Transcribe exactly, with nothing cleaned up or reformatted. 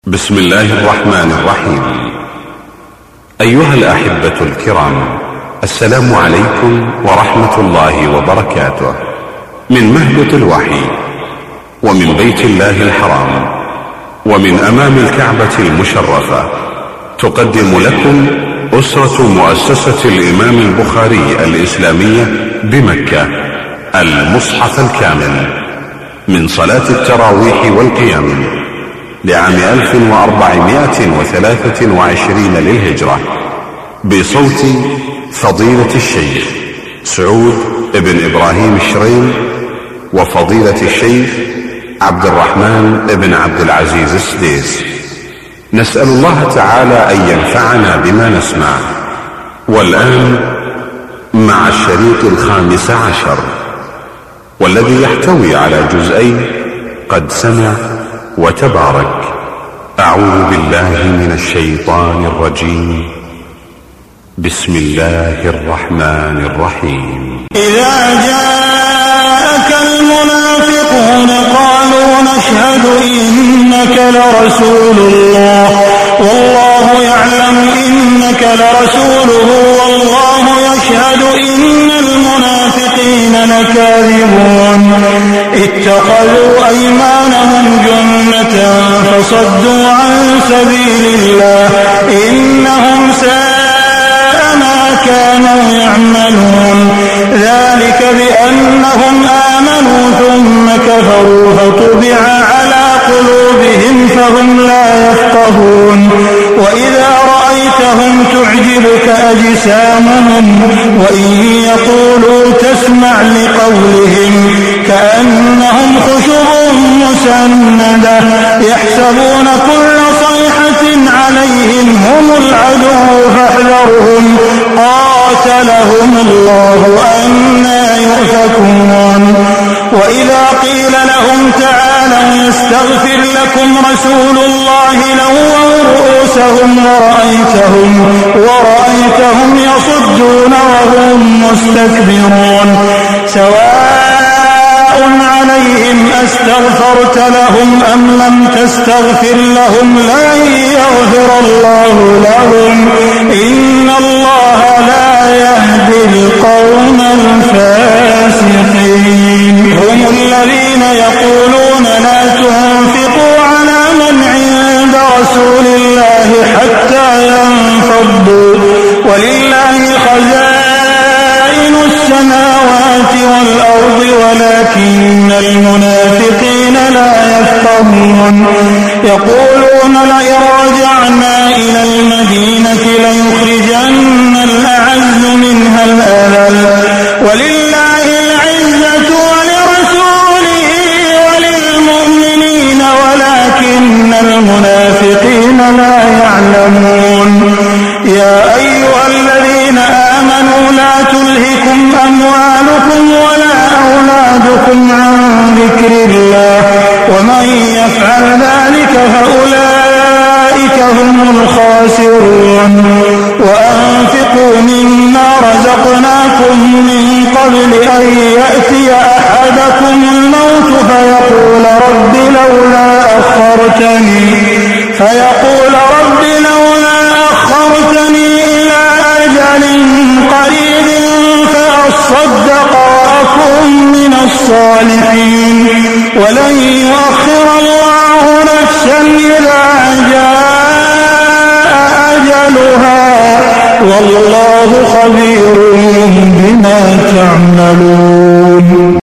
بسم الله الرحمن الرحيم. أيها الأحبة الكرام، السلام عليكم ورحمة الله وبركاته. من مهبط الوحي ومن بيت الله الحرام ومن أمام الكعبة المشرفة تقدم لكم أسرة مؤسسة الإمام البخاري الإسلامية بمكة المصحف الكامل من صلاة التراويح والقيام لعام ألف وأربعمائة وثلاثة وعشرين للهجرة، بصوت فضيلة الشيخ سعود بن إبراهيم الشرين وفضيلة الشيخ عبد الرحمن بن عبد العزيز السديس. نسأل الله تعالى أن ينفعنا بما نسمع. والآن مع الشريط الخامس عشر، والذي يحتوي على جزئين قد سمع وتبارك. أعوذ بالله من الشيطان الرجيم. بسم الله الرحمن الرحيم. إذا جاءك المنافقون قالوا نشهد إنك لرسول الله والله يعلم إنك لرسوله والله يشهد إن المنافقين لكاذبون. اتخذوا أيمانهم جنة فصدوا عن سبيل الله إنهم ساء ما كانوا يعملون. ذلك بأنهم آمنوا ثم كفروا فطبع على قلوبهم فهم لا يفقهون. وإذا رأيتهم تعجبك أجسامهم وإن يقولوا تسمع لقولهم كأنهم خشب مسندة يحسبون كل صيحة عليهم هم العدو فاحذرهم قاتلهم الله أنى يؤفكون. وإذا قيل لهم تعالوا يستغفر لكم رسول الله لووا رؤوسهم ورأيتهم, ورأيتهم يصدون وهم مستكبرون. سواء عليهم أستغفرت لهم أم لم تستغفر لهم لن يغفر الله لهم إن الله لا يهدي القوم الفاسقين. هم الذين يقولون لا تنفقوا على من عند رسول الله حتى ينفضوا ولله خزائن السماوات والأرض ولكن المنافقين لا يفقهون. يقولون لئن رجعنا إلى المدينة ليخرجن الأعز منها الأذل ولله العزة ولرسوله وللمؤمنين ولكن المنافقين لا يعلمون. يا أيها الذين آمنوا لا تلهكم أموالكم ولا أولادكم عن ذكر الله ومن يفعل ذلك فأولئك هم الخاسرون. وأنفقوا مما رزقناكم من قبل أن يأتي أحدكم الموت فيقول رب لولا أخرتني فيقول رب لولا أخرتني إلى أجل قريب فأصدق وأكن من الصالحين ولن يؤخر الله نفسا إذا جاء أجلها والله خبير بما تعملون.